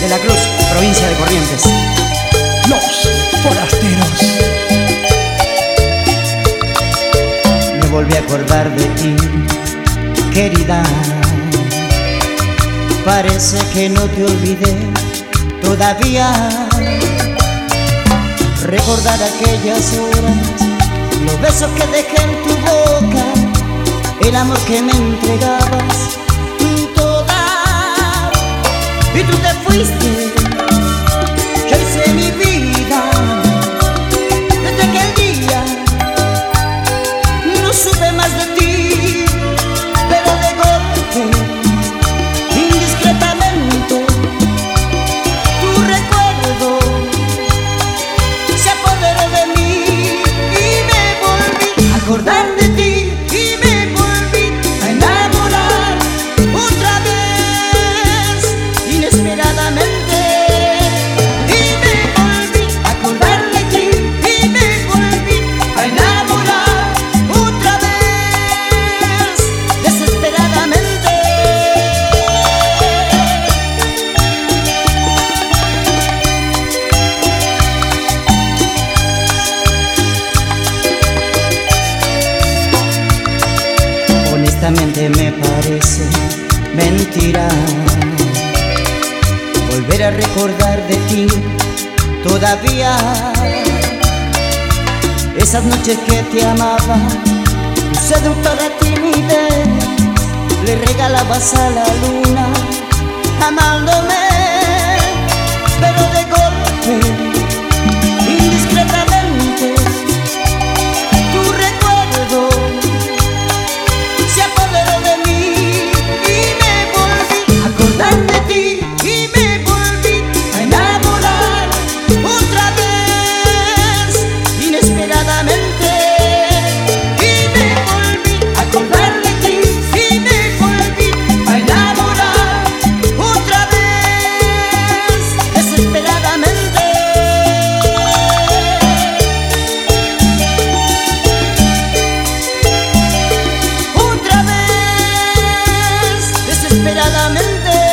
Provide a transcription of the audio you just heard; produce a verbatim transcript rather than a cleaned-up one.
de la Cruz, provincia de Corrientes. Los Forasteros. Me volví a acordar de ti, querida. Parece que no te olvidé todavía. Recordar aquellas horas, los besos que dejé en tu boca, el amor que me entregabas, toda. Y tú te fuiste, yo hice mi vida. Desde aquel día no supe más de ti, pero de golpe, indiscretamente, tu recuerdo se apoderó de mí y me volví a acordar de ti y me volví a enamorar otra vez, inesperadamente. Y me volví a acordar de ti y me volví a enamorar otra vez, desesperadamente. Honestamente me parece mentira volver a recordar de ti todavía. Esas noches que te amaba, tu seductora timidez le regalabas a la luna, amándome, pero de golpe, indiscretamente, tu recuerdo se apoderó de mí y me volví a acordar de ti y me volví a enamorar otra vez, inesperadamente. Y me volví a acordar de ti y me volví a enamorar otra vez, desesperadamente. Otra vez, desesperadamente.